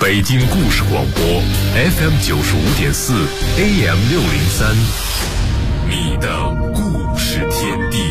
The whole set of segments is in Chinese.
北京故事广播 FM95.4 AM603，你的故事天地。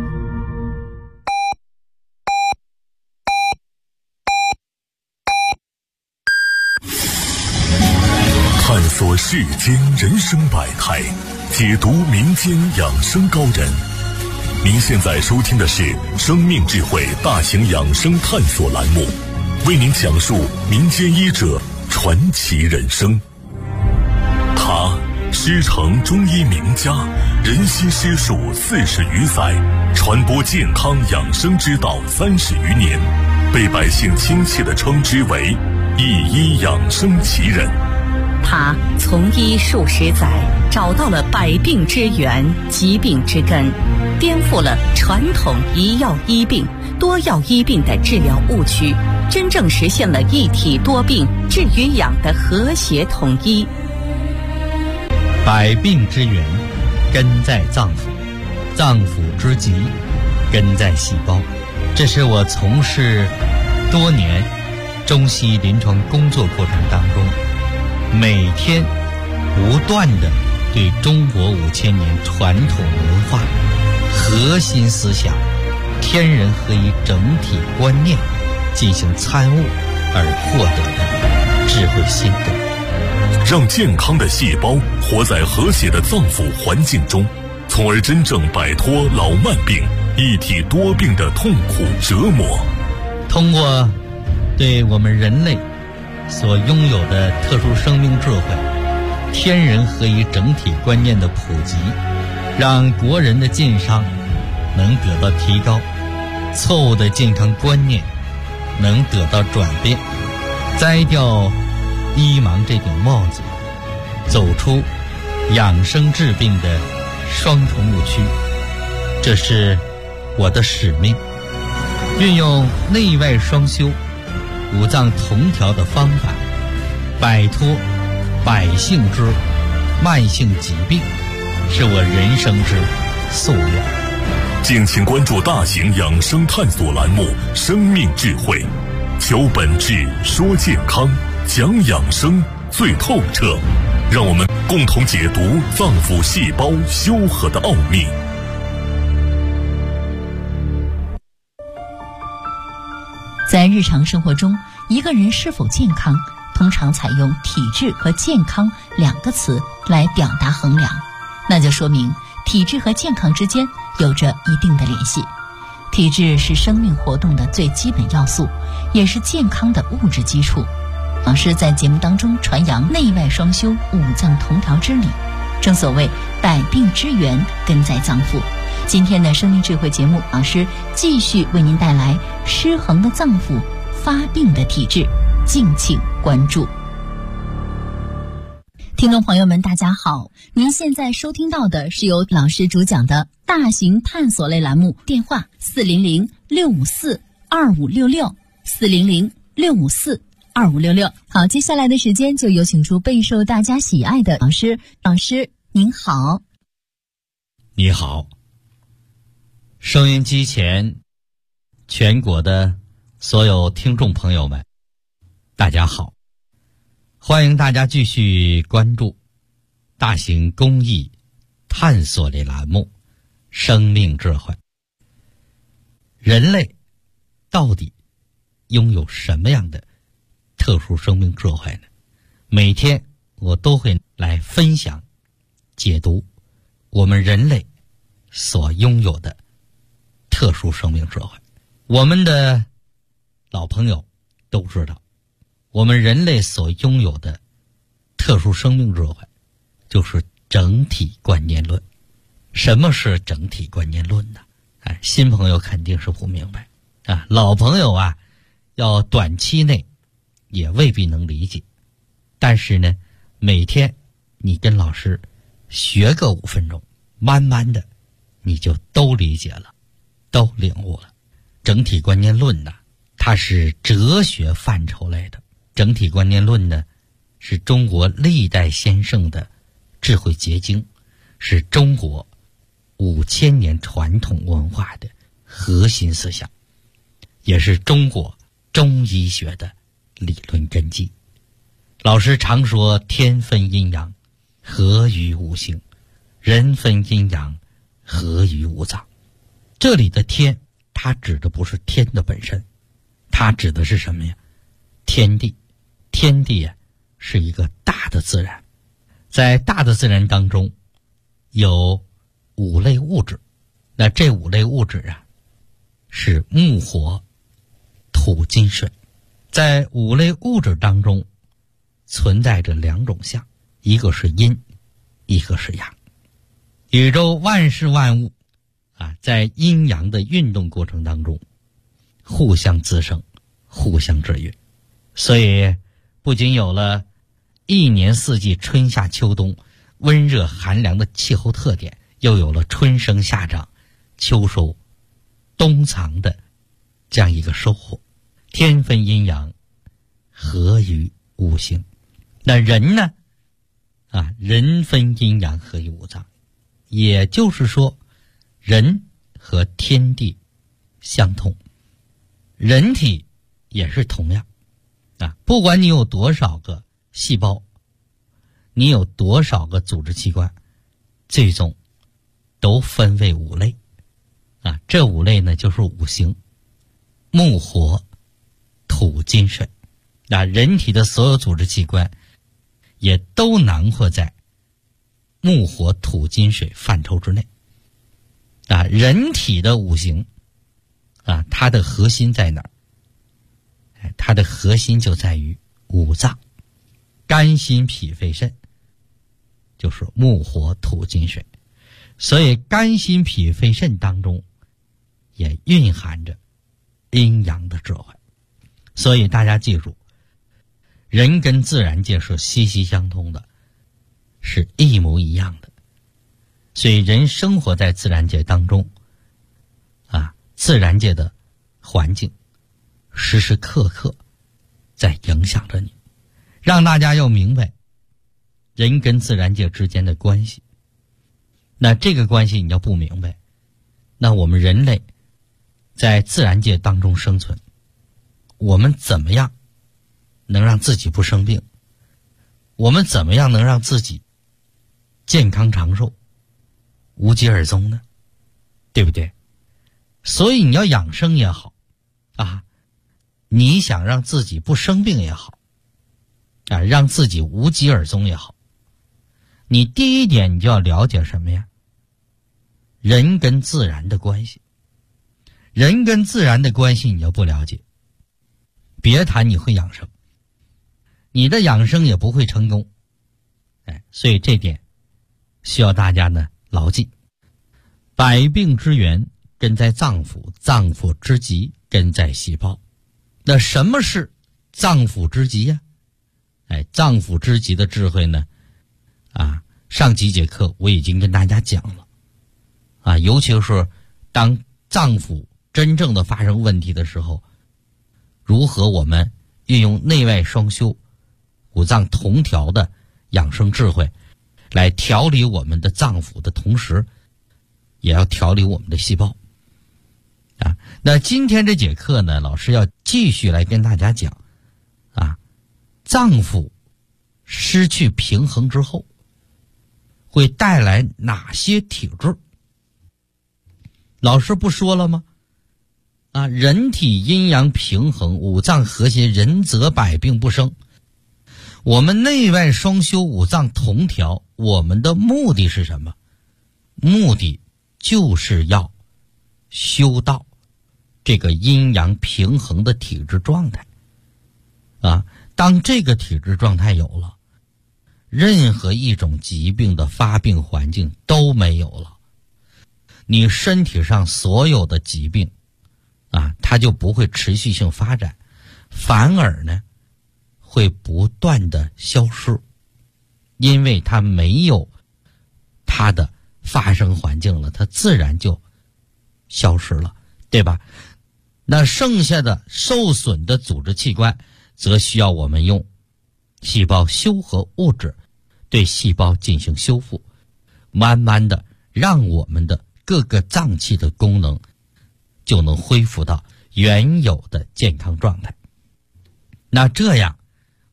探索世间人生百态，解读民间养生高人。您现在收听的是生命智慧大型养生探索栏目，为您讲述民间医者传奇人生。他师承中医名家，人心师术40余载，传播健康养生之道30余年，被百姓亲切地称之为一医养生奇人。 他从医数十载，找到了百病之源、疾病之根，颠覆了传统一药医病、多药医病的治疗误区，真正实现了一体多病、治与养的和谐统一。 百病之源根在脏腑，脏腑之疾根在细胞。这是我从事多年中西临床工作过程当中，每天不断地对中国5000年传统文化核心思想天人合一整体观念进行参悟而获得的智慧心得， 让健康的细胞活在和谐的脏腑环境中，从而真正摆脱老慢病、一体多病的痛苦折磨。 通过对我们人类所拥有的特殊生命智慧、天人合一整体观念的普及，让国人的健康能得到提高，错误的健康观念能得到转变，摘掉医盲这顶帽子，走出养生治病的双重误区。这是我的使命，运用内外双修、五脏同调的方法，摆脱百姓之慢性疾病，是我人生之夙愿。 敬请关注大型养生探索栏目《生命智慧》，求本质，说健康，讲养生最透彻，让我们共同解读脏腑细胞修和的奥秘。 在日常生活中，一个人是否健康，通常采用体质和健康2个词来表达衡量，那就说明体质和健康之间有着一定的联系。体质是生命活动的最基本要素，也是健康的物质基础。老师在节目当中传扬内外双修、五脏同调之理，正所谓百病之源根在脏腑。今天的生命智慧节目，老师继续为您带来失衡的脏腑、发病的体质，敬请关注。听众朋友们大家好，您现在收听到的是由老师主讲的大型探索类栏目，电话400-654-2566 400-654-2566。好，接下来的时间就有请出备受大家喜爱的老师。老师您好。 你好，收音机前全国的所有听众朋友们大家好，欢迎大家继续关注大型公益探索类栏目生命智慧。人类到底拥有什么样的特殊生命智慧呢？每天我都会来分享解读我们人类所拥有的特殊生命智慧。我们的老朋友都知道，我们人类所拥有的特殊生命智慧就是整体观念论。什么是整体观念论呢？新朋友肯定是不明白啊，老朋友啊，要短期内也未必能理解。但是呢，每天你跟老师学个5分钟，慢慢的你就都理解了，都领悟了。整体观念论呢，它是哲学范畴类的。整体观念论呢，是中国历代先圣的智慧结晶，是中国5000年传统文化的核心思想，也是中国中医学的理论根基。 老师常说天分阴阳，合于五行；人分阴阳，合于五脏。这里的天，它指的不是天的本身，它指的是什么呀？天地。天地啊，是一个大的自然，在大的自然当中有5类物质。那这5类物质啊，是木火土金水。在5类物质当中存在着2种相，一个是阴，一个是阳。宇宙万事万物啊，在阴阳的运动过程当中互相滋生，互相制约。所以不仅有了一年四季春夏秋冬温热寒凉的气候特点，又有了春生夏长秋收冬藏的这样一个收获。天分阴阳，合于五行。那人呢人分阴阳，合于五脏。也就是说，人和天地相通，人体也是同样不管你有多少个细胞，你有多少个组织器官，最终都分为5类这5类呢，就是五行：木火土金水。人体的所有组织器官也都囊括在木火土金水范畴之内人体的五行它的核心在哪儿？它的核心就在于五脏，肝心脾肺肾，就是木火土金水。所以肝心脾肺肾当中也蕴含着阴阳的智慧。所以大家记住，人跟自然界是息息相通的，是一模一样的。所以人生活在自然界当中自然界的环境时时刻刻在影响着你，让大家要明白人跟自然界之间的关系。那这个关系你要不明白，那我们人类在自然界当中生存，我们怎么样能让自己不生病？我们怎么样能让自己健康长寿，无疾而终呢？对不对？所以你要养生也好你想让自己不生病也好让自己无疾而终也好，你第一点你就要了解什么呀？人跟自然的关系。人跟自然的关系你要不了解，别谈你会养生，你的养生也不会成功。所以这点需要大家呢牢记。百病之源根在脏腑，脏腑之极根在细胞。那什么是脏腑之极呀？脏腑之极的智慧呢上几节课我已经跟大家讲了尤其是当脏腑真正的发生问题的时候，如何我们运用内外双修、五脏同调的养生智慧来调理我们的脏腑的同时，也要调理我们的细胞那今天这节课呢，老师要继续来跟大家讲脏腑失去平衡之后会带来哪些体质。老师不说了吗人体阴阳平衡，五脏和谐，人则百病不生。我们内外双修，五脏同调，我们的目的是什么？目的就是要修到这个阴阳平衡的体质状态当这个体质状态有了，任何一种疾病的发病环境都没有了，你身体上所有的疾病它就不会持续性发展，反而呢会不断的消失，因为它没有它的发生环境了，它自然就消失了，对吧？那剩下的受损的组织器官则需要我们用细胞修合物质对细胞进行修复，慢慢的让我们的各个脏器的功能就能恢复到原有的健康状态。那这样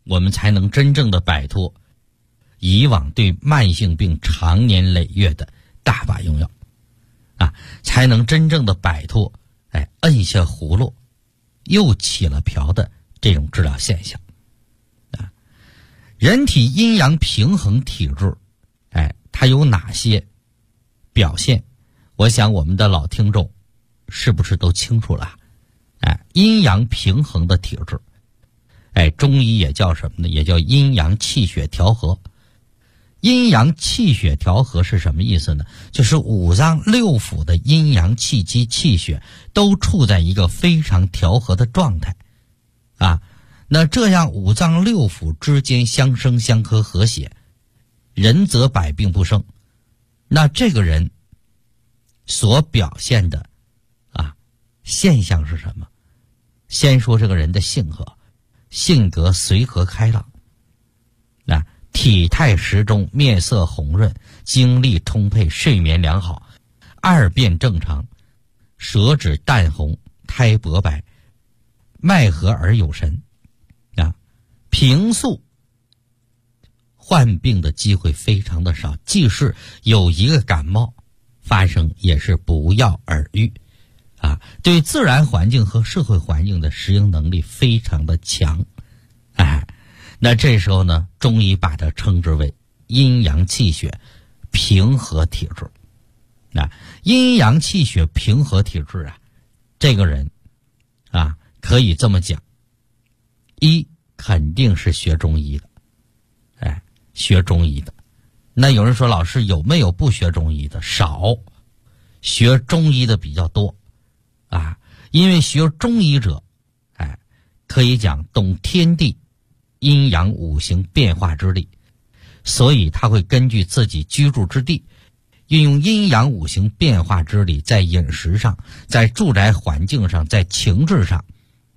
我们才能真正的摆脱以往对慢性病长年累月的大把用药啊，才能真正的摆脱摁下葫芦又起了瓢的这种治疗现象啊。人体阴阳平衡体质它有哪些表现？我想我们的老听众是不是都清楚了？阴阳平衡的体质，中医也叫什么呢？也叫阴阳气血调和。阴阳气血调和是什么意思呢？就是五脏六腑的阴阳气机气血都处在一个非常调和的状态啊。那这样五脏六腑之间相生相克和谐，人则百病不生。那这个人所表现的现象是什么？先说这个人的性格随和开朗，体态适中，面色红润，精力充沛，睡眠良好，二便正常，舌质淡红，苔薄白，脉和而有神平素患病的机会非常的少，即使有一个感冒发生，也是不药而愈对自然环境和社会环境的适应能力非常的强那这时候呢，中医把它称之为阴阳气血平和体质阴阳气血平和体质这个人可以这么讲，一肯定是学中医的学中医的。那有人说，老师有没有不学中医的？少，学中医的比较多因为学中医者可以讲懂天地阴阳五行变化之力，所以他会根据自己居住之地，运用阴阳五行变化之力，在饮食上，在住宅环境上，在情志上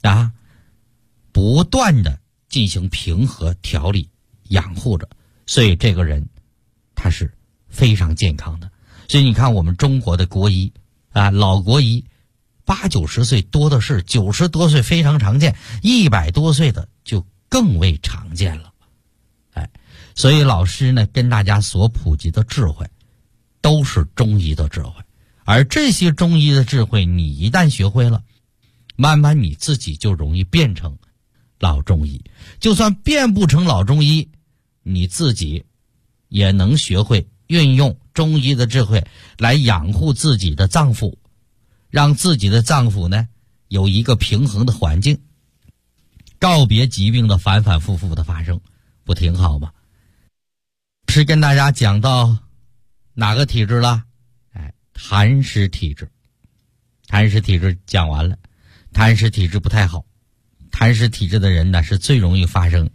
不断的进行平和调理养护着，所以这个人他是非常健康的。所以你看我们中国的国医老国医80-90岁多的是，90多岁非常常见，100多岁的就更为常见了所以老师呢跟大家所普及的智慧都是中医的智慧，而这些中医的智慧你一旦学会了，慢慢你自己就容易变成老中医。就算变不成老中医，你自己也能学会运用中医的智慧来养护自己的脏腑，让自己的脏腑呢有一个平衡的环境，告别疾病的反反复复的发生，不挺好吗？是跟大家讲到哪个体质了？痰湿体质。痰湿体质讲完了，痰湿体质不太好。痰湿体质的人呢是最容易发生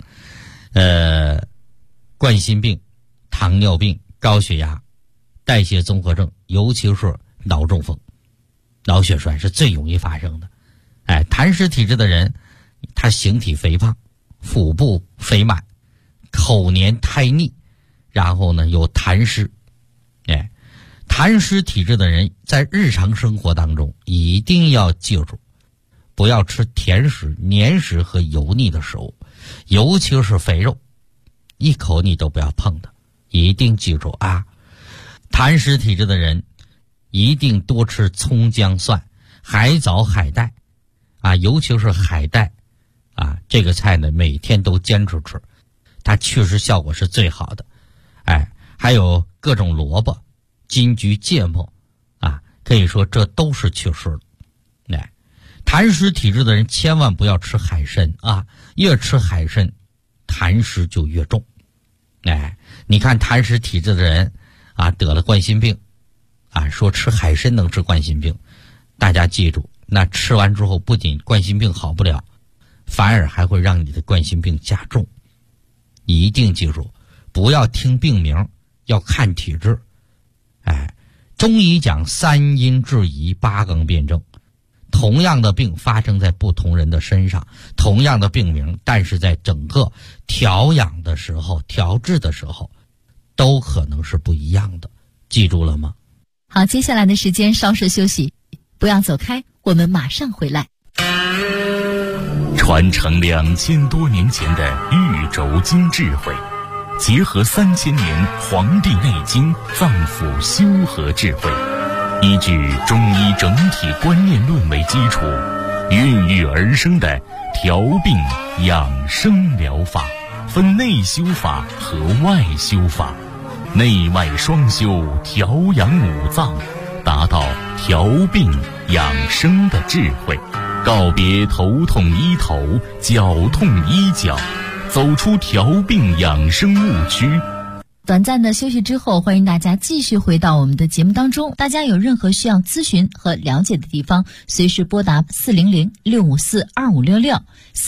冠心病、糖尿病、高血压、代谢综合症，尤其是脑中风、脑血栓是最容易发生的。痰湿体质的人，他形体肥胖，腹部肥满，口黏苔腻，然后呢有痰湿。痰湿体质的人在日常生活当中一定要记住，不要吃甜食、黏食和油腻的食物，尤其是肥肉，一口你都不要碰的，一定记住痰湿体质的人一定多吃葱姜蒜、海藻海带尤其是海带这个菜呢每天都坚持吃，它确实效果是最好的。还有各种萝卜、金桔、芥末可以说这都是祛湿的。痰湿体质的人千万不要吃海参越吃海参痰湿就越重。你看痰湿体质的人得了冠心病说吃海参能治冠心病，大家记住，那吃完之后不仅冠心病好不了，反而还会让你的冠心病加重。一定记住，不要听病名，要看体质。中医讲3阴治宜，8纲辨证。同样的病发生在不同人的身上，同样的病名，但是在整个调养的时候、调治的时候，都可能是不一样的。记住了吗？ 好，接下来的时间稍事休息，不要走开，我们马上回来。 传承2000多年前的寓轴经智慧，结合3000年《黄帝内经》脏腑修和智慧，依据中医整体观念论为基础，孕育而生的调病养生疗法，分内修法和外修法，内外双修，调养五脏，达到调病养生的智慧，告别头痛医头，脚痛医脚，走出调病养生误区。 短暂的休息之后，欢迎大家继续回到我们的节目当中。大家有任何需要咨询和了解的地方，随时拨打400-654-2566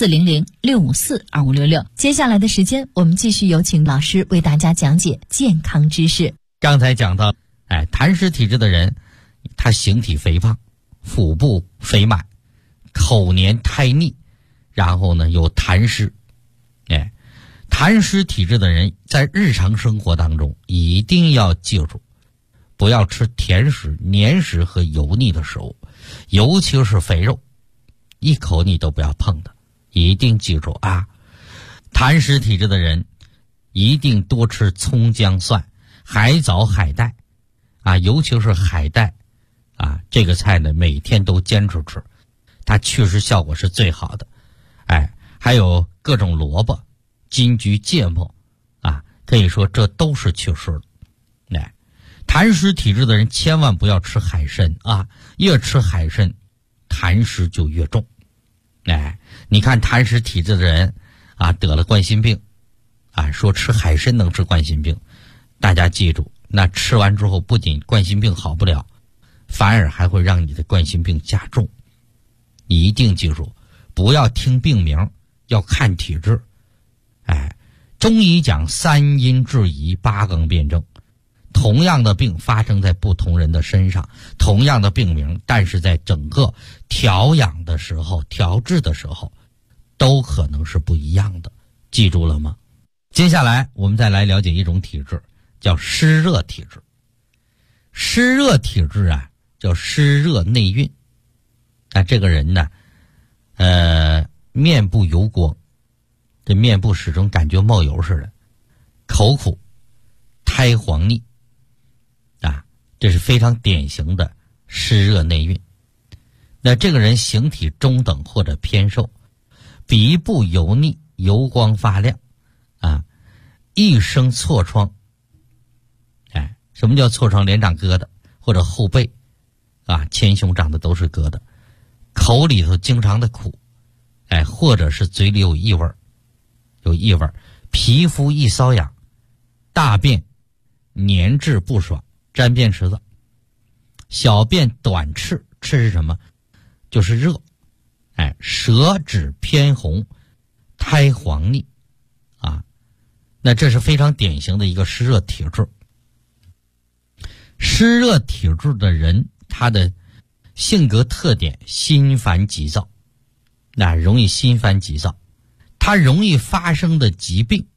400-654-2566。接下来的时间，我们继续有请老师为大家讲解健康知识。 刚才讲到，痰湿体质的人，他形体肥胖，腹部肥满，口黏苔腻，然后呢有痰湿。痰湿体质的人在日常生活当中一定要记住，不要吃甜食、黏食和油腻的食物，尤其是肥肉，一口你都不要碰的，一定记住啊！痰湿体质的人一定多吃葱姜蒜、海藻、海带啊，尤其是海带啊，这个菜呢每天都坚持吃，它祛湿效果是最好的。还有各种萝卜、金桔、芥末啊，可以说这都是祛湿的。痰湿体质的人千万不要吃海参啊，越吃海参痰湿就越重。你看痰湿体质的人啊，得了冠心病啊，说吃海参能治冠心病，大家记住，那吃完之后不仅冠心病好不了，反而还会让你的冠心病加重。你一定记住，不要听病名，要看体质。中医讲3阴治宜，8纲辩证。同样的病发生在不同人的身上，同样的病名，但是在整个调养的时候、调治的时候，都可能是不一样的。记住了吗？接下来我们再来了解一种体质，叫湿热体质。湿热体质啊，叫湿热内蕴。这个人呢，面部油光，这面部始终感觉冒油似的，口苦，苔黄腻啊，这是非常典型的湿热内蕴。那这个人形体中等或者偏瘦，鼻部油腻，油光发亮啊，一生痤疮。什么叫痤疮？脸长疙瘩，或者后背啊，前胸长的都是疙瘩，口里头经常的苦，或者是嘴里有异味，皮肤易瘙痒，大便黏滞不爽，沾便池子，小便短赤，赤是什么？就是热，舌质偏红，苔黄腻啊，那这是非常典型的一个湿热体质。湿热体质的人，他的性格特点心烦急躁，容易心烦急躁，他容易发生的疾病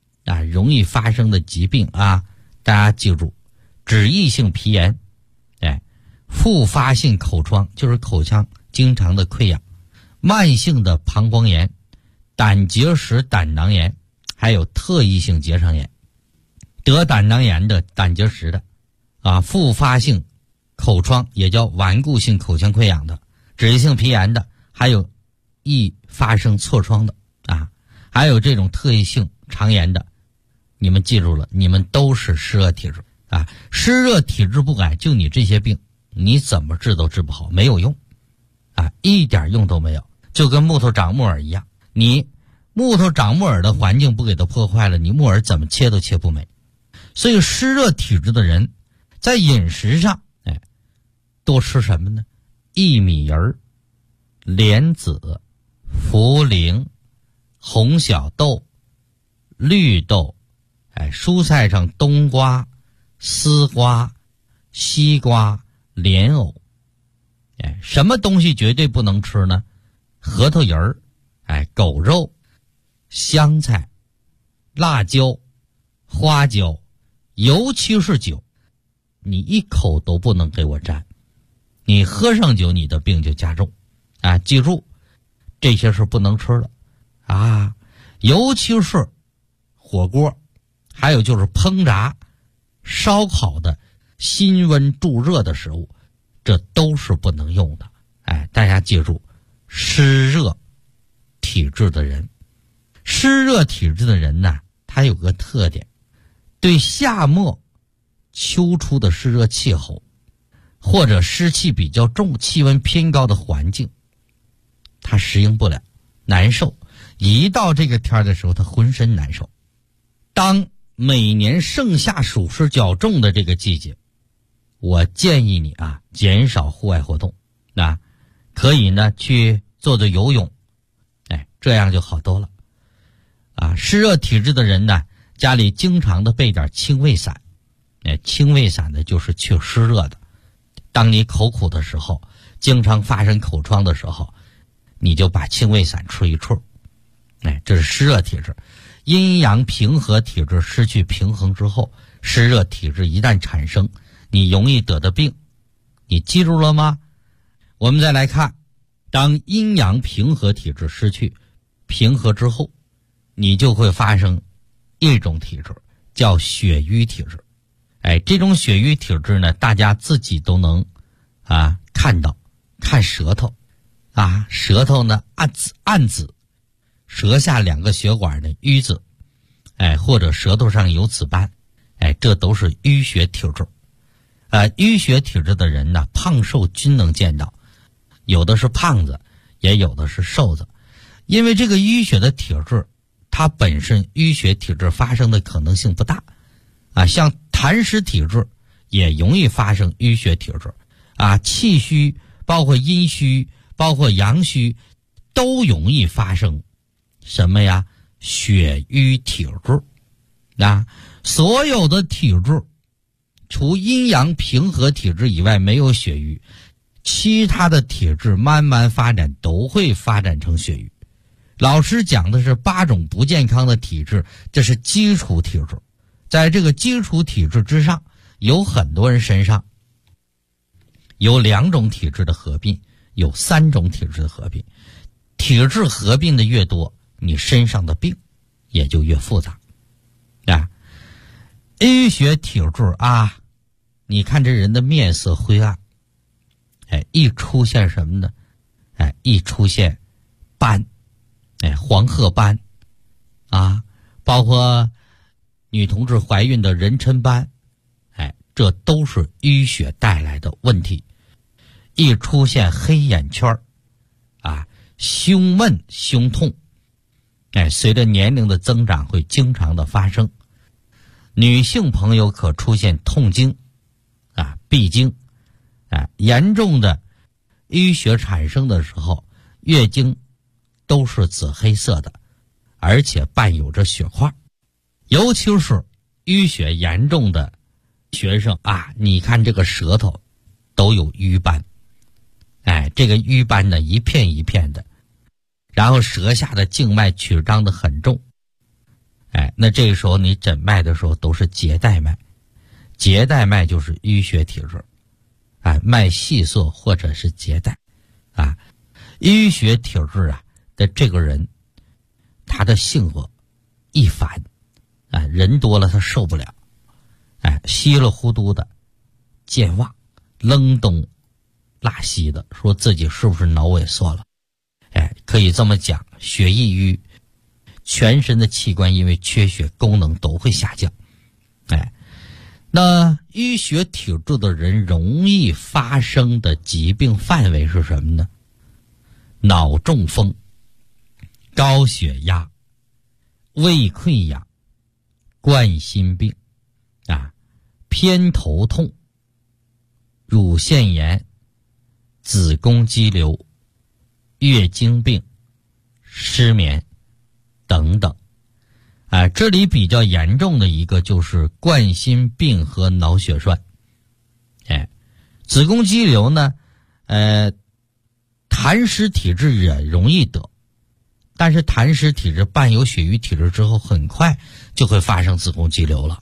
啊，大家记住，脂溢性皮炎，复发性口疮，就是口腔经常的溃疡，慢性的膀胱炎，胆结石、胆囊炎，还有特异性结肠炎。得胆囊炎的、胆结石的啊，复发性口疮也叫顽固性口腔溃疡的，脂溢性皮炎的，还有易发生痤疮的啊，还有这种特异性肠炎的，你们记住了，你们都是湿热体质啊。湿热体质不改，就你这些病，你怎么治都治不好，没有用啊，一点用都没有，就跟木头长木耳一样，你木头长木耳的环境不给它破坏了，你木耳怎么切都切不美。所以湿热体质的人在饮食上多吃什么呢？薏米仁、莲子、茯苓、红小豆、绿豆，蔬菜上冬瓜、丝瓜、西瓜、莲藕。什么东西绝对不能吃呢？核桃仁儿，狗肉、香菜、辣椒、花椒，尤其是酒，你一口都不能给我沾，你喝上酒你的病就加重啊！记住，这些是不能吃的啊！尤其是火锅，还有就是烹炸、烧烤的辛温助热的食物，这都是不能用的。大家记住，湿热体质的人，湿热体质的人呢，他有个特点，对夏末秋初的湿热气候或者湿气比较重、气温偏高的环境，他适应不了，难受。一到这个天的时候，他浑身难受。当每年盛夏暑湿较重的这个季节，我建议你减少户外活动，可以呢去做做游泳，这样就好多了。湿热体质的人呢，家里经常的备点清胃散，清胃散呢就是去湿热的。当你口苦的时候，经常发生口疮的时候，你就把清胃散吃一处。这是湿热体质。阴阳平和体质失去平衡之后，湿热体质一旦产生，你容易得的病，你记住了吗？我们再来看，当阴阳平和体质失去平和之后，你就会发生一种体质，叫血瘀体质。这种血瘀体质呢，大家自己都能看到，看舌头舌头呢暗紫，舌下2个血管的瘀紫，或者舌头上有紫斑，这都是淤血体质。淤血体质的人呢，胖瘦均能见到，有的是胖子，也有的是瘦子。因为这个淤血的体质，它本身淤血体质发生的可能性不大像痰湿体质也容易发生淤血体质气虚，包括阴虚，包括阳虚，都容易发生什么呀？血瘀体质。所有的体质除阴阳平和体质以外没有血瘀，其他的体质慢慢发展都会发展成血瘀。老师讲的是8种不健康的体质，这是基础体质。在这个基础体质之上，有很多人身上有2种体质的合并，有3种体质的合并。体质合并的越多，你身上的病也就越复杂淤血体质你看这人的面色灰暗，一出现什么呢？一出现斑，黄褐斑包括女同志怀孕的妊娠斑，这都是淤血带来的问题。一出现黑眼圈胸闷胸痛，随着年龄的增长会经常的发生。女性朋友可出现痛经闭经严重的淤血产生的时候，月经都是紫黑色的，而且伴有着血块。尤其是淤血严重的学生你看这个舌头都有瘀斑，这个瘀斑呢一片一片的，然后舌下的静脉曲张的很重，那这个时候你诊脉的时候都是结带脉，结带脉就是淤血体质，脉细涩或者是结带淤血体质的这个人，他的性格易烦人多了他受不了，稀里糊涂的健忘，愣东拉西的，说自己是不是脑萎缩了？可以这么讲，血易瘀，全身的器官因为缺血功能都会下降。那淤血体质的人容易发生的疾病范围是什么呢？脑中风、高血压、胃溃疡、冠心病偏头痛、乳腺炎、子宫肌瘤、月经病、失眠等等。这里比较严重的一个就是冠心病和脑血栓。子宫肌瘤呢，痰湿体质也容易得，但是痰湿体质伴有血瘀体质之后，很快就会发生子宫肌瘤了。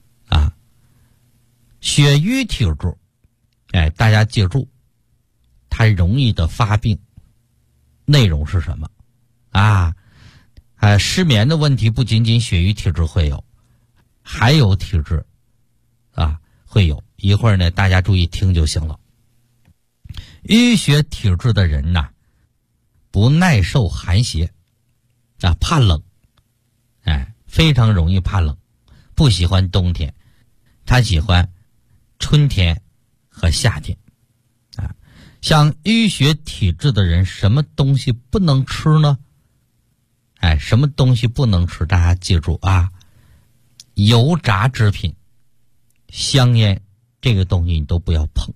血瘀体质，大家记住，它容易的发病内容是什么？ 失眠的问题不仅仅血瘀体质会有，还有体质会有。一会儿呢，大家注意听就行了。淤血体质的人呐，不耐受寒邪怕冷，非常容易怕冷，不喜欢冬天，他喜欢春天和夏天像淤血体质的人，什么东西不能吃呢？什么东西不能吃？大家记住油炸制品、香烟这个东西你都不要碰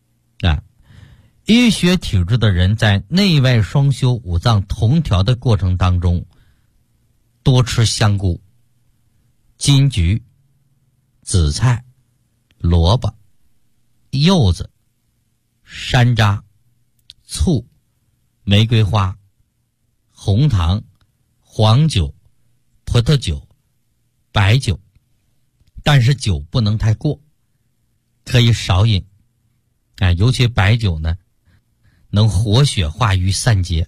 淤血体质的人在内外双修、五脏同调的过程当中，多吃香菇、金桔、紫菜、萝卜、柚子、山楂、醋、玫瑰花、红糖、黄酒、葡萄酒、白酒，但是酒不能太过，可以少饮尤其白酒呢能活血化瘀散结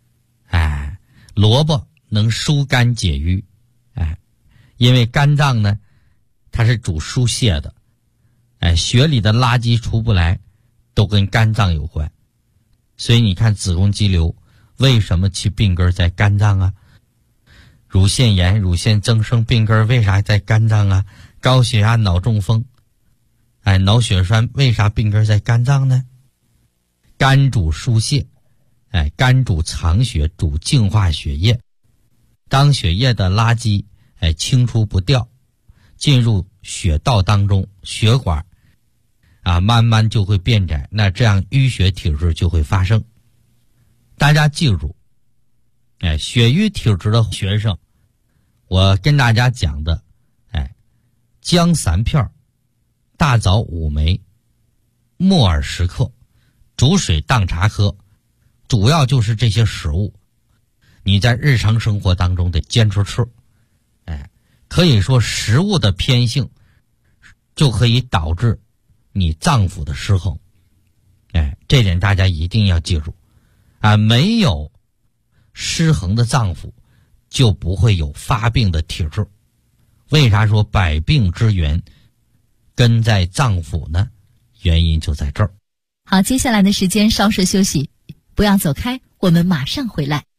萝卜能疏肝解郁因为肝脏呢它是主疏泄的血里的垃圾出不来都跟肝脏有关，所以你看子宫肌瘤为什么其病根在肝脏乳腺炎、乳腺增生病根为啥在肝脏高血压、脑中风脑血栓为啥病根在肝脏呢？肝主疏泄肝主藏血，主净化血液。当血液的垃圾清除不掉，进入血道当中，血管慢慢就会变窄，那这样淤血体质就会发生。大家记住血瘀体质的学生，我跟大家讲的姜3片、大枣5枚、木耳10克，煮水当茶喝，主要就是这些食物你在日常生活当中得坚持吃可以说食物的偏性就可以导致你脏腑的失衡这点大家一定要记住没有失衡的脏腑就不会有发病的体质。为啥说百病之源根在脏腑呢？原因就在这儿。 好，接下来的时间稍事休息，不要走开，我们马上回来。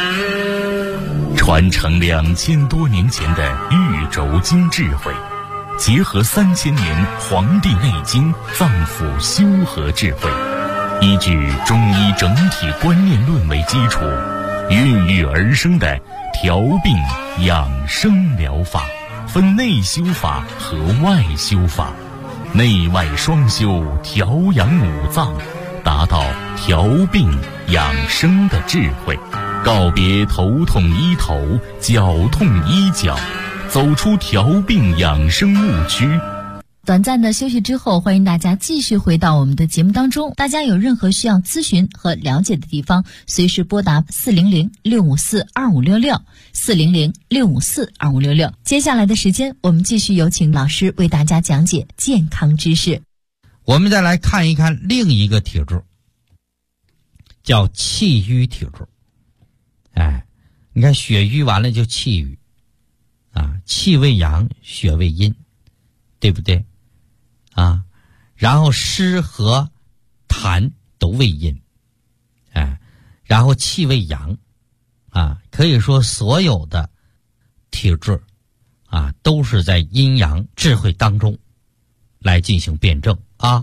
传承2000多年前的玉轴经智慧，结合3000年《黄帝内经》脏腑修和智慧，依据中医整体观念论为基础，孕育而生的调病养生疗法，分内修法和外修法，内外双修，调养五脏，达到调病养生的智慧，告别头痛医头，脚痛医脚，走出调病养生误区。 短暂的休息之后，欢迎大家继续回到我们的节目当中。大家有任何需要咨询和了解的地方，随时拨打400-654-2566 400-654-2566。接下来的时间，我们继续有请老师为大家讲解健康知识。 我们再来看一看另一个体质，叫气瘀体质。你看血瘀完了就气郁气为阳，血为阴，对不对然后湿和痰都为阴然后气为阳可以说所有的体质都是在阴阳智慧当中来进行辩证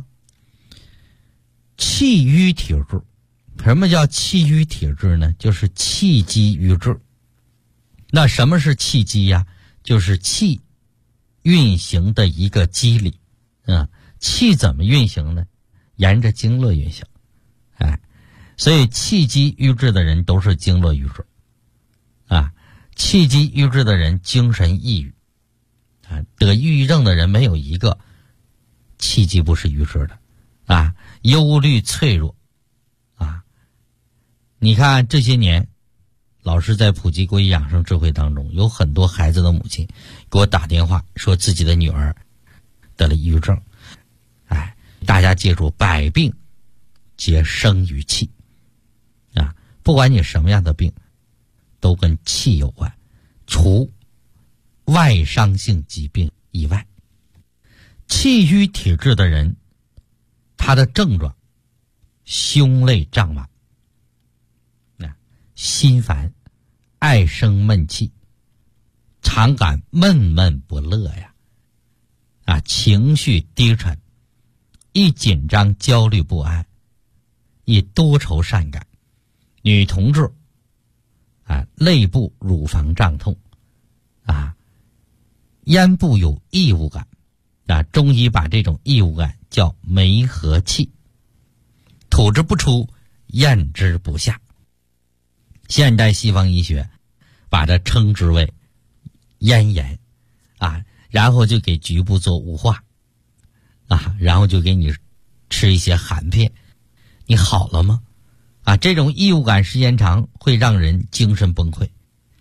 气瘀体质，什么叫气瘀体质呢？就是气机瘀滞。那什么是气机呀？就是气运行的一个机理气怎么运行呢？沿着经络运行所以气机瘀滞的人都是经络瘀滞气机瘀滞的人精神抑郁得抑郁症的人没有一个气机不是瘀滞的忧虑脆弱你看这些年老师在普及国医养生智慧当中，有很多孩子的母亲给我打电话说自己的女儿得了抑郁症大家记住，百病皆生于气不管你什么样的病都跟气有关除外伤性疾病以外，气虚体质的人，他的症状胸肋胀满，心烦，爱生闷气，常感闷闷不乐呀，情绪低沉，易紧张焦虑不安，易多愁善感。女同志肋部乳房胀痛咽部有异物感中医把这种异物感叫梅核气，吐之不出，咽之不下。现代西方医学把它称之为咽炎然后就给局部做雾化然后就给你吃一些含片，你好了吗？这种异物感时间长会让人精神崩溃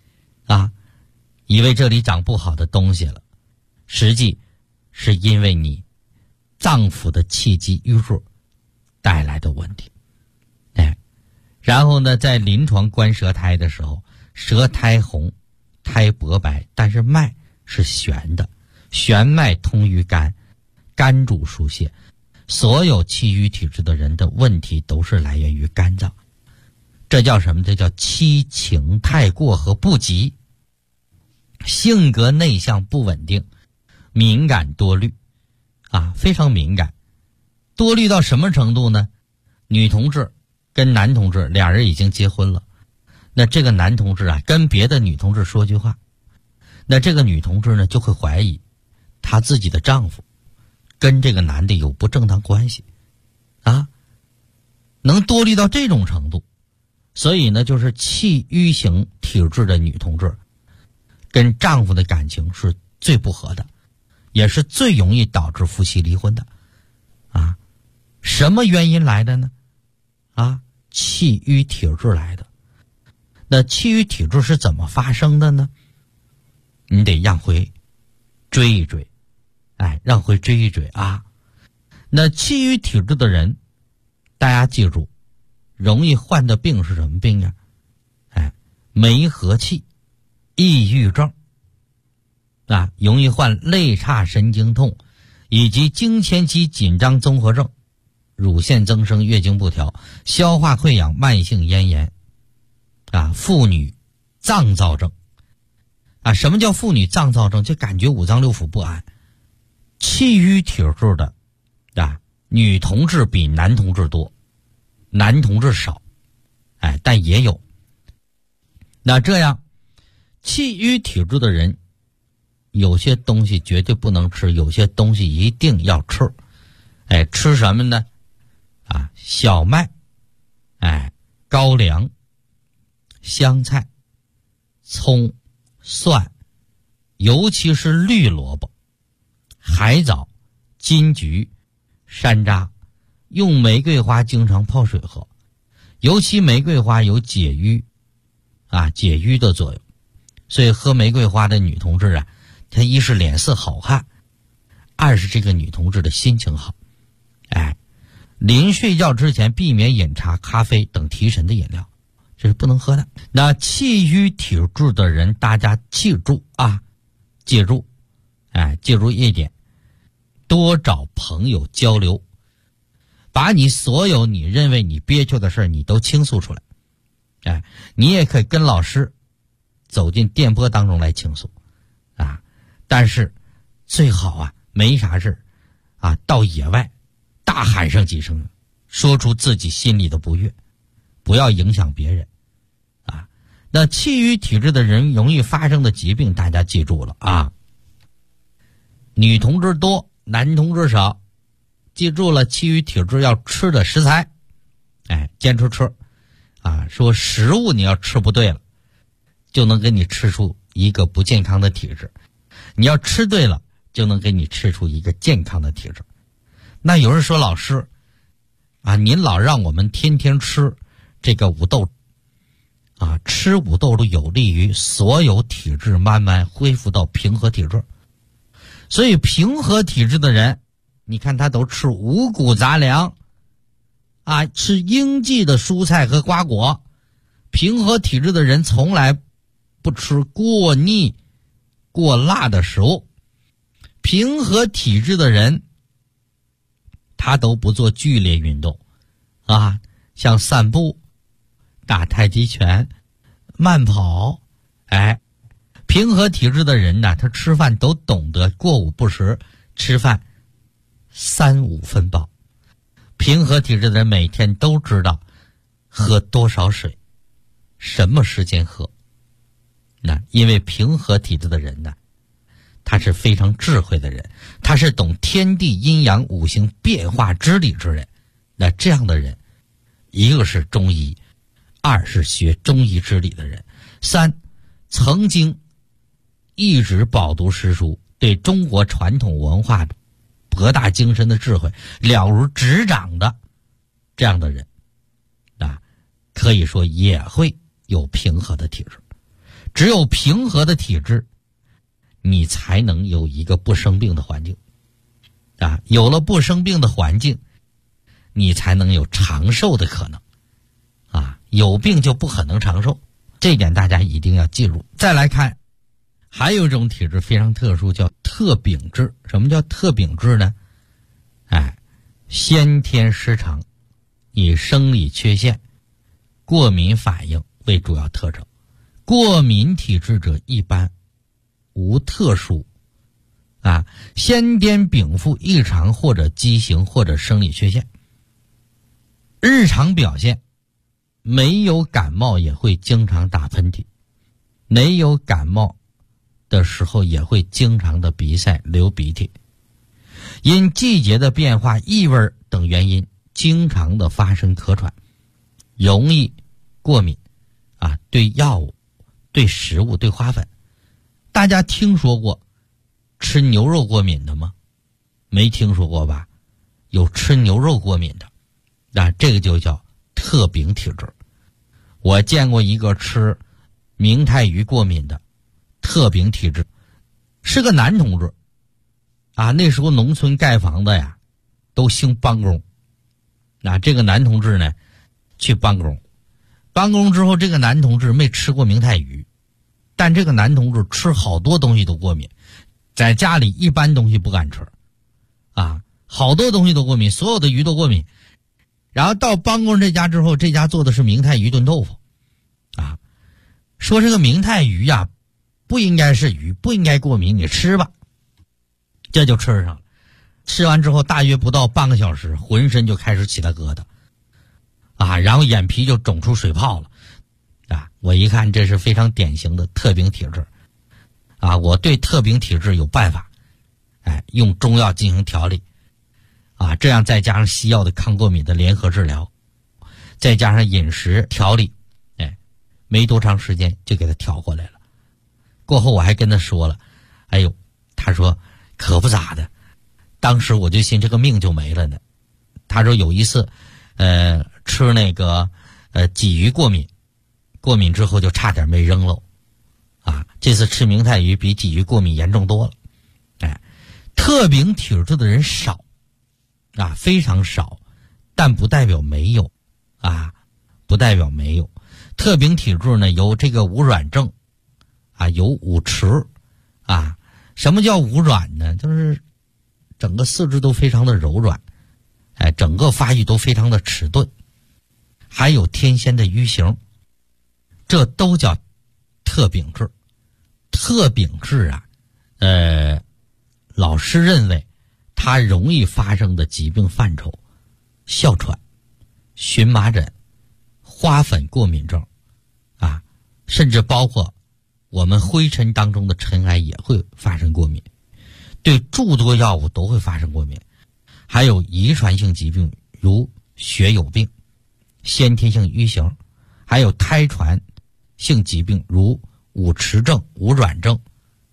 以为这里长不好的东西了，实际是因为你脏腑的气机淤弱带来的问题。然后呢，在临床观舌苔的时候，舌苔红，苔薄白，但是脉是悬的，悬脉通于肝，肝主疏泄。所有气郁体质的人的问题都是来源于肝脏，这叫什么？这叫七情太过和不及，性格内向不稳定，敏感多虑非常敏感。多虑到什么程度呢？女同志跟男同志俩人已经结婚了，那这个男同志跟别的女同志说句话，那这个女同志呢就会怀疑她自己的丈夫跟这个男的有不正当关系能多虑到这种程度。所以呢，就是气郁型体质的女同志跟丈夫的感情是最不合的，也是最容易导致夫妻离婚的什么原因来的呢？气郁体质来的。那气郁体质是怎么发生的呢？你得让回追一追让回追一追那气郁体质的人，大家记住，容易患的病是什么病呀？梅核气、抑郁症容易患肋叉神经痛以及经前期紧张综合症、乳腺增生、月经不调、消化溃疡、慢性咽炎妇女脏躁症什么叫妇女脏躁症？就感觉五脏六腑不安。气郁体质的女同志比男同志多，男同志少但也有。那这样气郁体质的人，有些东西绝对不能吃，有些东西一定要吃吃什么呢？小麦高粱、香菜、葱、蒜，尤其是绿萝卜、海藻、金桔、山楂，用玫瑰花经常泡水喝，尤其玫瑰花有解郁解郁的作用。所以喝玫瑰花的女同志她一是脸色好看，二是这个女同志的心情好临睡觉之前避免饮茶、咖啡等提神的饮料，这是不能喝的。那气郁体质的人，大家记住记住一点，多找朋友交流，把你所有你认为你憋屈的事你都倾诉出来你也可以跟老师走进电波当中来倾诉但是最好没啥事到野外大喊上几声，说出自己心里的不悦，不要影响别人那气郁体质的人容易发生的疾病，大家记住了女同志多，男同志少。记住了，气郁体质要吃的食材坚持吃说食物你要吃不对了，就能给你吃出一个不健康的体质，你要吃对了，就能给你吃出一个健康的体质。那有人说，老师您老让我们天天吃这个五豆吃五豆都有利于所有体质慢慢恢复到平和体质。所以平和体质的人，你看他都吃五谷杂粮吃应季的蔬菜和瓜果。平和体质的人从来不吃过腻过辣的食物。平和体质的人，他都不做剧烈运动啊，像散步、打太极拳、慢跑。平和体质的人呢，他吃饭都懂得过午不食，吃饭3-5分饱。平和体质的人每天都知道喝多少水，什么时间喝。那因为平和体质的人呢，他是非常智慧的人，他是懂天地阴阳五行变化之理之人。那这样的人，一个是中医，二是学中医之理的人，三曾经一直饱读诗书，对中国传统文化博大精深的智慧了如指掌的这样的人啊，可以说也会有平和的体质。只有平和的体质，你才能有一个不生病的环境啊，有了不生病的环境，你才能有长寿的可能啊，有病就不可能长寿，这一点大家一定要记住。再来看，还有一种体质非常特殊，叫特禀质。什么叫特禀质呢？先天失常，以生理缺陷、过敏反应为主要特征。过敏体质者一般无特殊先天禀赋异常或者畸形或者生理缺陷。日常表现没有感冒也会经常打喷嚏，没有感冒的时候也会经常的鼻塞流鼻涕，因季节的变化、异味等原因经常的发生咳喘，容易过敏对药物、对食物、对花粉。大家听说过吃牛肉过敏的吗？没听说过吧？有吃牛肉过敏的这个就叫特禀体质。我见过一个吃明太鱼过敏的特禀体质，是个男同志那时候农村盖房子呀都兴帮工。这个男同志呢去帮工之后，这个男同志没吃过明太鱼，但这个男同志吃好多东西都过敏，在家里一般东西不敢吃好多东西都过敏，所有的鱼都过敏。然后到帮工这家之后，这家做的是明太鱼炖豆腐说这个明太鱼不应该是鱼，不应该过敏，你吃吧。这就吃上了。吃完之后大约不到半个小时，浑身就开始起了疙瘩然后眼皮就肿出水泡了我一看这是非常典型的特禀体质我对特禀体质有办法用中药进行调理这样再加上西药的抗过敏的联合治疗，再加上饮食调理没多长时间就给他调过来了。过后我还跟他说了，他说可不咋的，当时我就寻这个命就没了呢。他说有一次吃那个鲫鱼过敏之后就差点没扔喽这次吃明太鱼比鲫鱼过敏严重多了。特禀体质的人少非常少，但不代表没有不代表没有。特禀体质呢有这个无软症有五迟什么叫无软呢？就是整个四肢都非常的柔软整个发育都非常的迟钝，还有天仙的瘀形，这都叫特禀质。特禀质老师认为它容易发生的疾病范畴，哮喘、荨麻疹、花粉过敏症甚至包括我们灰尘当中的尘埃也会发生过敏，对诸多药物都会发生过敏，还有遗传性疾病如血友病、先天性瘀形，还有胎传性疾病如五迟症、无软症。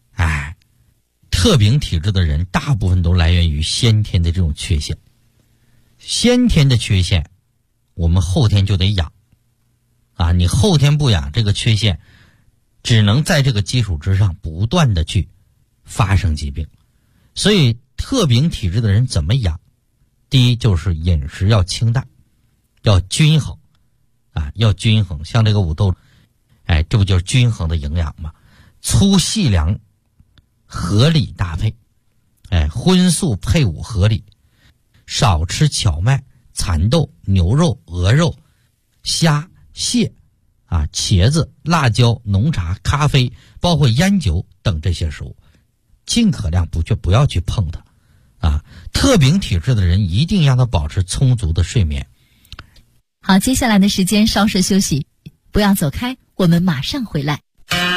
特禀体质的人大部分都来源于先天的这种缺陷，先天的缺陷我们后天就得养你后天不养，这个缺陷只能在这个基础之上不断的去发生疾病。所以特禀体质的人怎么养？第一就是饮食要清淡，要均衡要均衡。像这个五豆这不就是均衡的营养吗？粗细粮合理搭配，荤素配伍合理，少吃荞麦、蚕豆、牛肉、鹅肉、虾、蟹茄子、辣椒、浓茶、咖啡，包括烟酒等这些食物，尽可量不要去碰它特禀体质的人一定让他保持充足的睡眠。 好，接下来的时间稍事休息，不要走开，我们马上回来。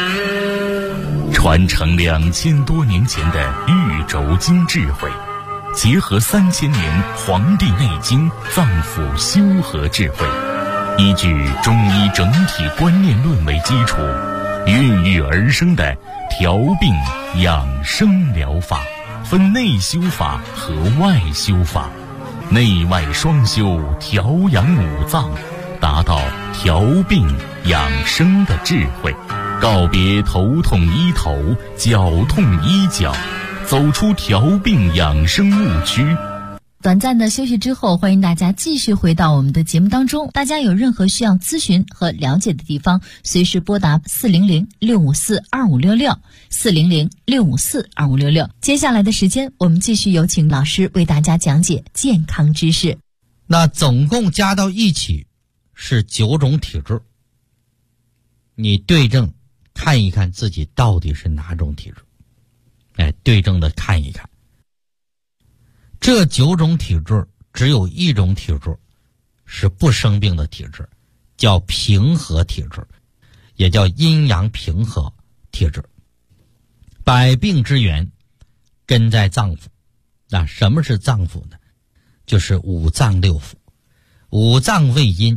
传承2000多年前的玉轴经智慧，结合3000年《黄帝内经》脏腑修和智慧，依据中医整体观念论为基础，孕育而生的调病养生疗法，分内修法和外修法，内外双修，调养五脏，达到调病养生的智慧，告别头痛医头，脚痛医脚，走出调病养生误区。 短暂的休息之后，欢迎大家继续回到我们的节目当中。大家有任何需要咨询和了解的地方，随时拨打400-654-2566 400-654-2566。接下来的时间，我们继续有请老师为大家讲解健康知识。 那总共加到一起是9种体质，你对症看一看自己到底是哪种体质，对症的看一看。这9种体质只有一种体质是不生病的体质，叫平和体质，也叫阴阳平和体质。百病之源根在脏腑。那什么是脏腑呢？就是五脏六腑。五脏为阴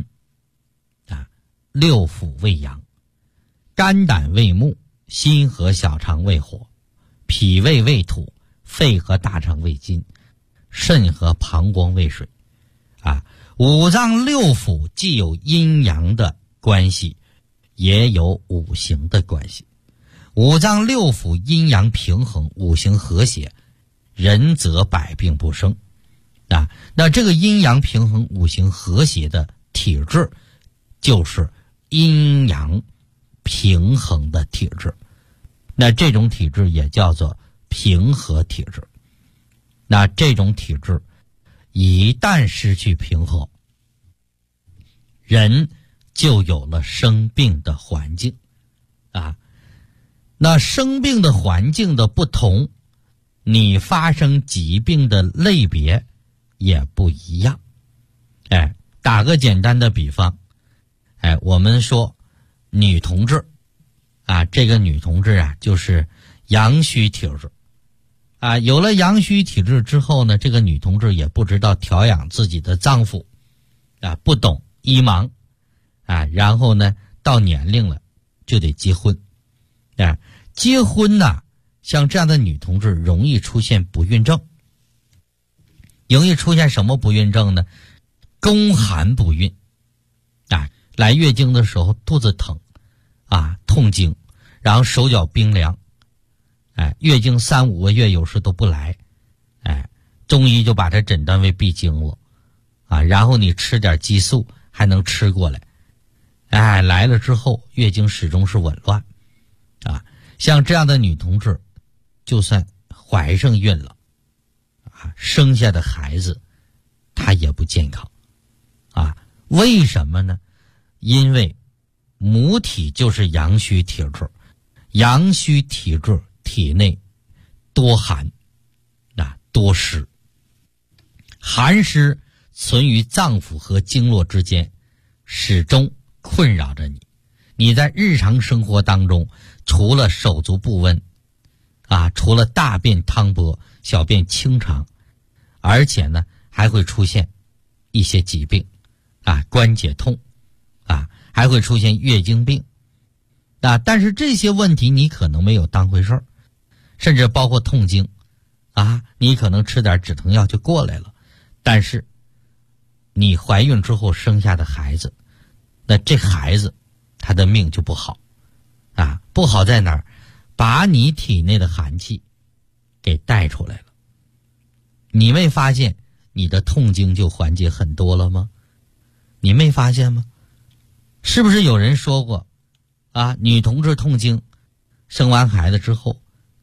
六腑为阳，肝胆为木，心和小肠为火，脾胃为土，肺和大肠为金，肾和膀胱为水五脏六腑既有阴阳的关系，也有五行的关系。五脏六腑阴阳平衡，五行和谐，人则百病不生那这个阴阳平衡五行和谐的体质就是阴阳平衡的体质，那这种体质也叫做平和体质。那这种体质一旦失去平衡，人就有了生病的环境那生病的环境的不同，你发生疾病的类别也不一样。打个简单的比方，我们说女同志这个女同志就是阳虚体质有了阳虚体质之后呢，这个女同志也不知道调养自己的脏腑不懂医盲然后呢到年龄了就得结婚结婚像这样的女同志容易出现不孕症。容易出现什么不孕症呢？宫寒不孕来月经的时候肚子疼痛经，然后手脚冰凉月经3、5个月有时都不来中医就把它诊断为闭经了然后你吃点激素还能吃过来来了之后月经始终是紊乱像这样的女同志就算怀上孕了生下的孩子她也不健康为什么呢？因为母体就是阳虚体质，阳虚体质体内多寒多湿，寒湿存于脏腑和经络之间，始终困扰着你。你在日常生活当中，除了手足不温除了大便汤薄，小便清长，而且呢还会出现一些疾病关节痛还会出现月经病但是这些问题你可能没有当回事儿，甚至包括痛经你可能吃点止疼药就过来了，但是你怀孕之后生下的孩子，那这孩子他的命就不好不好在哪儿？把你体内的寒气给带出来了。你没发现你的痛经就缓解很多了吗？你没发现吗？是不是有人说过女同志痛经生完孩子之后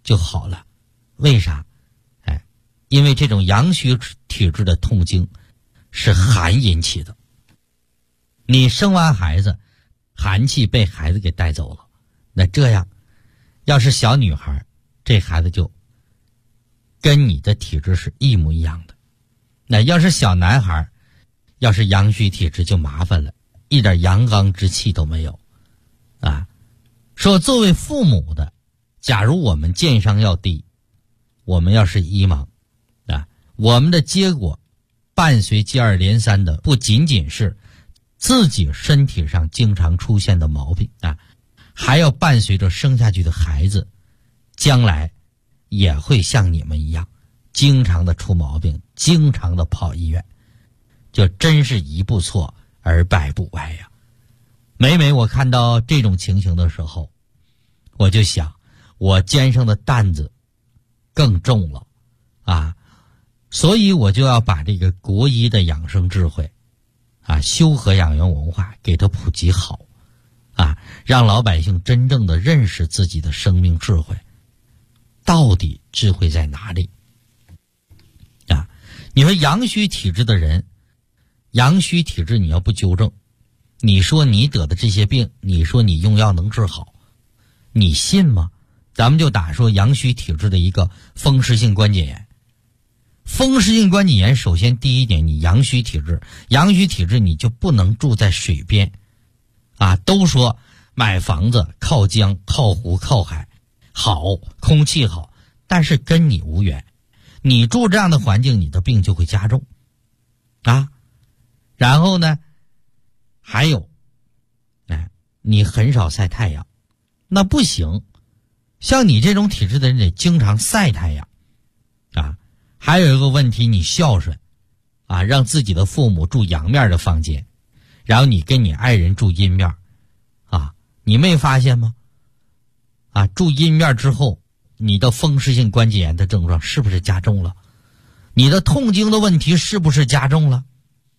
就好了。为啥？因为这种阳虚体质的痛经是寒引起的。你生完孩子，寒气被孩子给带走了，那这样要是小女孩，这孩子就跟你的体质是一模一样的。那要是小男孩，要是阳虚体质就麻烦了，一点阳刚之气都没有啊。说作为父母的，假如我们健商要低，我们要是医盲啊，我们的结果伴随接二连三的不仅仅是自己身体上经常出现的毛病啊，还要伴随着生下去的孩子将来也会像你们一样经常的出毛病，经常的跑医院，就真是一步错而百步歪呀。每每我看到这种情形的时候，我就想我肩上的担子更重了啊，所以我就要把这个国医的养生智慧啊，修和养元文化给它普及好啊，让老百姓真正的认识自己的生命智慧，到底智慧在哪里啊？你说阳虚体质的人，阳虚体质你要不纠正，你说你得的这些病，你说你用药能治好，你信吗？咱们就打说阳虚体质的一个风湿性关节炎。风湿性关节炎首先第一点，你阳虚体质，阳虚体质你就不能住在水边啊。都说买房子靠江靠湖靠海好，空气好，但是跟你无缘，你住这样的环境，你的病就会加重啊。然后呢还有你很少晒太阳，那不行，像你这种体质的人得经常晒太阳啊。还有一个问题，你孝顺啊，让自己的父母住阳面的房间，然后你跟你爱人住阴面啊，你没发现吗？啊，住阴面之后，你的风湿性关节炎的症状是不是加重了？你的痛经的问题是不是加重了？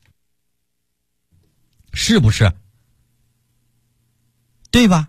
是不是？对吧？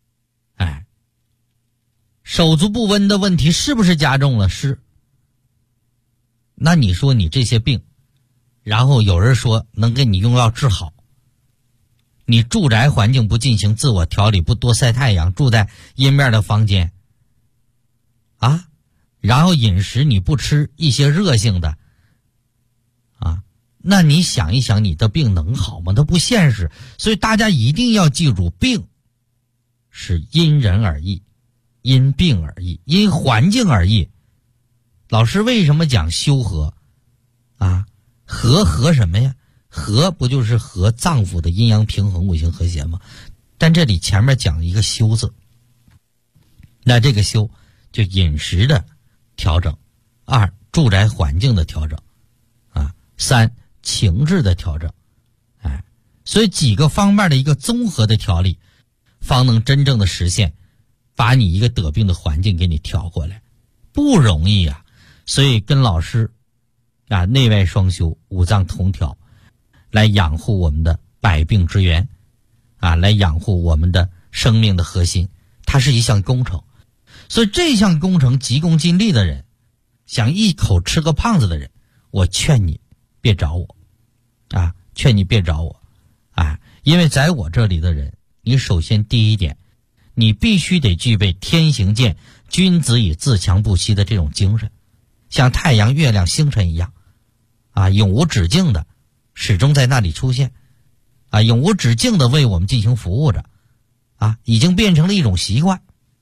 手足不温的问题是不是加重了？是。那你说你这些病，然后有人说能给你用药治好，你住宅环境不进行自我调理，不多晒太阳，住在阴面的房间啊，然后饮食你不吃一些热性的啊，那你想一想，你的病能好吗？它不现实。所以大家一定要记住，病是因人而异，因病而异，因环境而异。老师为什么讲修和啊？和什么呀？和不就是和脏腑的阴阳平衡、五行和谐吗？但这里前面讲一个修字，那这个修就饮食的调整，2住宅环境的调整啊，3情志的调整，所以几个方面的一个综合的调理，方能真正的实现把你一个得病的环境给你调过来，不容易啊。所以跟老师啊内外双修，五脏同调，来养护我们的百病之源啊，来养护我们的生命的核心，它是一项工程。所以这项工程急功近利的人，想一口吃个胖子的人，我劝你别找我啊，劝你别找我啊，因为在我这里的人，你首先第一点，你必须得具备天行健，君子以自强不息的这种精神，像太阳、月亮、星辰一样啊，永无止境的始终在那里出现啊，永无止境的为我们进行服务着啊，已经变成了一种习惯。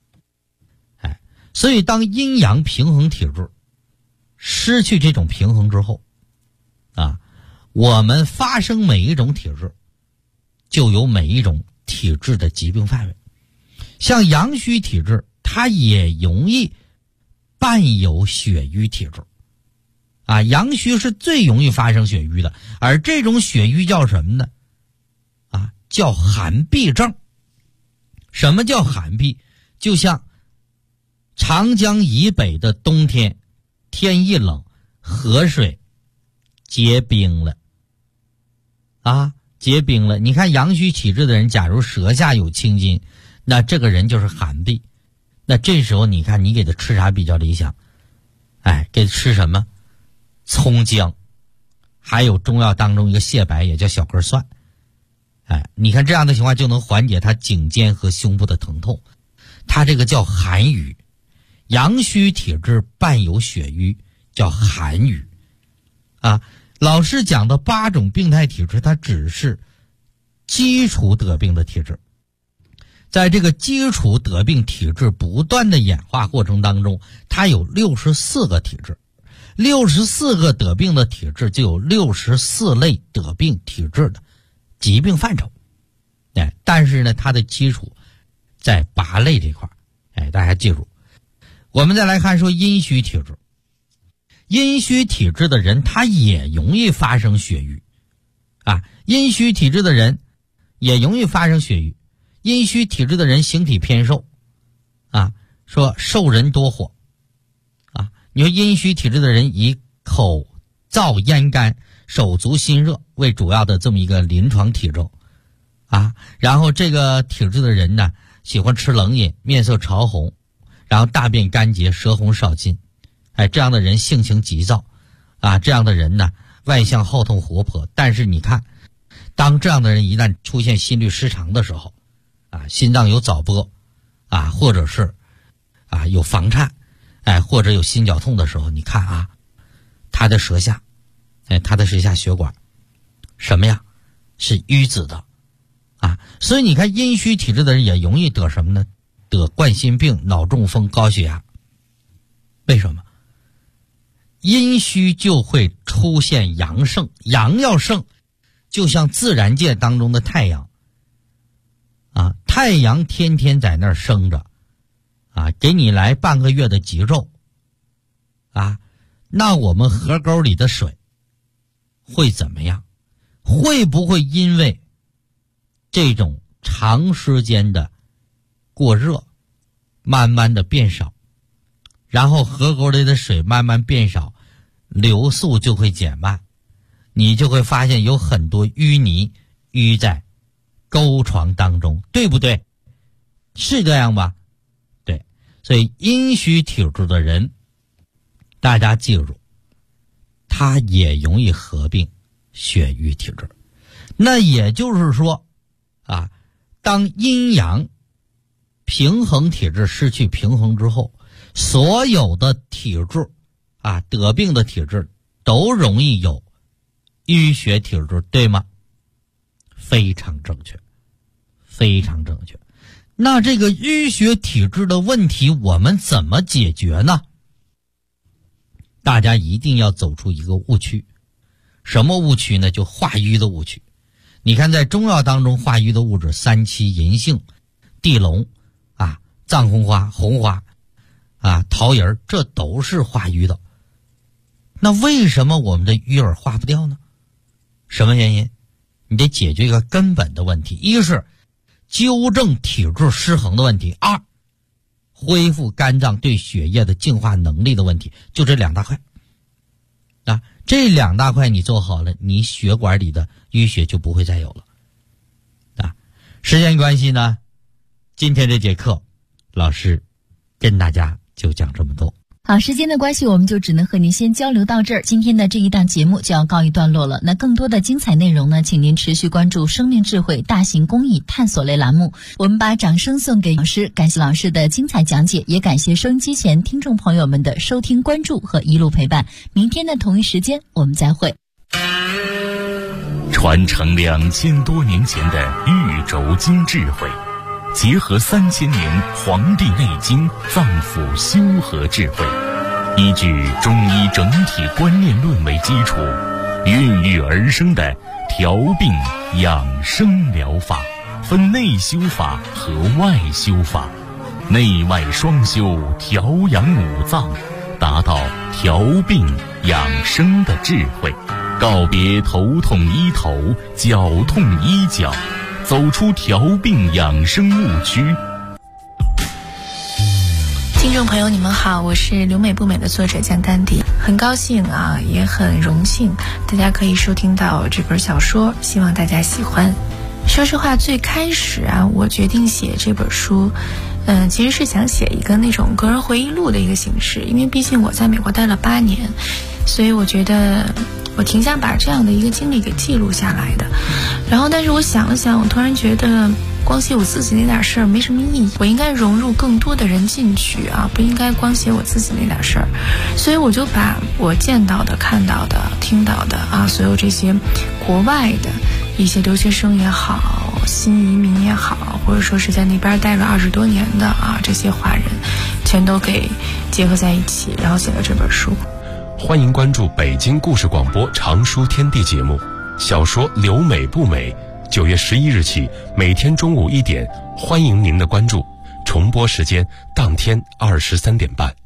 所以当阴阳平衡体质失去这种平衡之后啊，我们发生每一种体质就有每一种体质的疾病范围。像阳虚体质，它也容易伴有血瘀体质啊，阳虚是最容易发生血瘀的，而这种血瘀叫什么呢？啊，叫寒痹症。什么叫寒痹？就像长江以北的冬天，天一冷，河水结冰了啊，结冰了。你看阳虚体质的人，假如舌下有青筋，那这个人就是寒痹。 那这时候你看你给他吃啥比较理想？给他吃什么？葱姜，还有中药当中一个蟹白，也叫小根蒜。你看这样的情况就能缓解他颈肩和胸部的疼痛。他这个叫寒瘀，阳虚体质伴有血瘀，叫寒瘀。老师讲的8种病态体质，它只是基础得病的体质。在这个基础得病体质不断的演化过程当中，它有64个体质，64个得病的体质就有64类得病体质的疾病范畴。但是呢，它的基础在8类这块。大家记住。我们再来看说阴虚体质。阴虚体质的人他也容易发生血瘀。阴虚体质的人也容易发生血瘀。阴虚体质的人形体偏瘦。说瘦人多火。你说阴虚体质的人以口燥咽干、手足心热为主要的这么一个临床体征。然后这个体质的人呢，喜欢吃冷饮，面色潮红，然后大便干结，舌红少津。这样的人性情急躁。这样的人呢，外向好动活泼。但是你看，当这样的人一旦出现心律失常的时候，心脏有早搏，或者是有房颤，或者有心绞痛的时候，你看他的舌下，他的舌下血管什么呀？是淤紫的。所以你看阴虚体质的人也容易得什么呢？得冠心病、脑中风、高血压。为什么？阴虚就会出现阳盛，阳要盛，就像自然界当中的太阳。太阳天天在那儿生着，给你来半个月的极昼。那我们河沟里的水会怎么样？会不会因为这种长时间的过热，慢慢的变少，然后河沟里的水慢慢变少，流速就会减慢，你就会发现有很多淤泥淤在沟床当中，对不对？是这样吧？对。所以阴虚体质的人，大家记住，他也容易合并血瘀体质。那也就是说当阴阳平衡体质失去平衡之后，所有的体质得病的体质都容易有淤血体质，对吗？非常正确，非常正确。那这个淤血体质的问题我们怎么解决呢？大家一定要走出一个误区。什么误区呢？就化瘀的误区。你看在中药当中化瘀的物质，三七、银杏、地龙藏红花、红花桃仁，这都是化瘀的。那为什么我们的瘀儿化不掉呢？什么原因？你得解决一个根本的问题，一是纠正体质失衡的问题，二恢复肝脏对血液的净化能力的问题，就这2大块。这2大块你做好了，你血管里的淤血就不会再有了。时间关系呢，今天这节课老师跟大家就讲这么多。 好，时间的关系，我们就只能和您先交流到这儿。今天的这一档节目就要告一段落了。那更多的精彩内容呢，请您持续关注生命智慧大型公益探索类栏目。我们把掌声送给老师，感谢老师的精彩讲解，也感谢收音机前听众朋友们的收听关注和一路陪伴。明天的同一时间我们再会。 传承2000多年前的玉轴经智慧，结合3000年《黄帝内经》脏腑修和智慧，依据中医整体观念论为基础，孕育而生的调病养生疗法，分内修法和外修法，内外双修，调养五脏，达到调病养生的智慧，告别头痛医头，脚痛医脚，走出调病养生误区。 听众朋友你们好，我是留美不美的作者江丹迪，很高兴也很荣幸大家可以收听到这本小说，希望大家喜欢。说实话，最开始我决定写这本书其实是想写一个那种个人回忆录的一个形式，因为毕竟我在美国待了8年，所以我觉得我挺想把这样的一个经历给记录下来的。然后但是我想了想，我突然觉得光写我自己那点事儿没什么意义，我应该融入更多的人进去啊，不应该光写我自己那点事儿。所以我就把我见到的、看到的、听到的啊，所有这些国外的一些留学生也好，新移民也好，或者说是在那边待了20多年的啊，这些华人全都给结合在一起，然后写了这本书。 欢迎关注北京故事广播常书天地节目，小说留美不美，9月11日起每天中午1点，欢迎您的关注，重播时间当天23点半。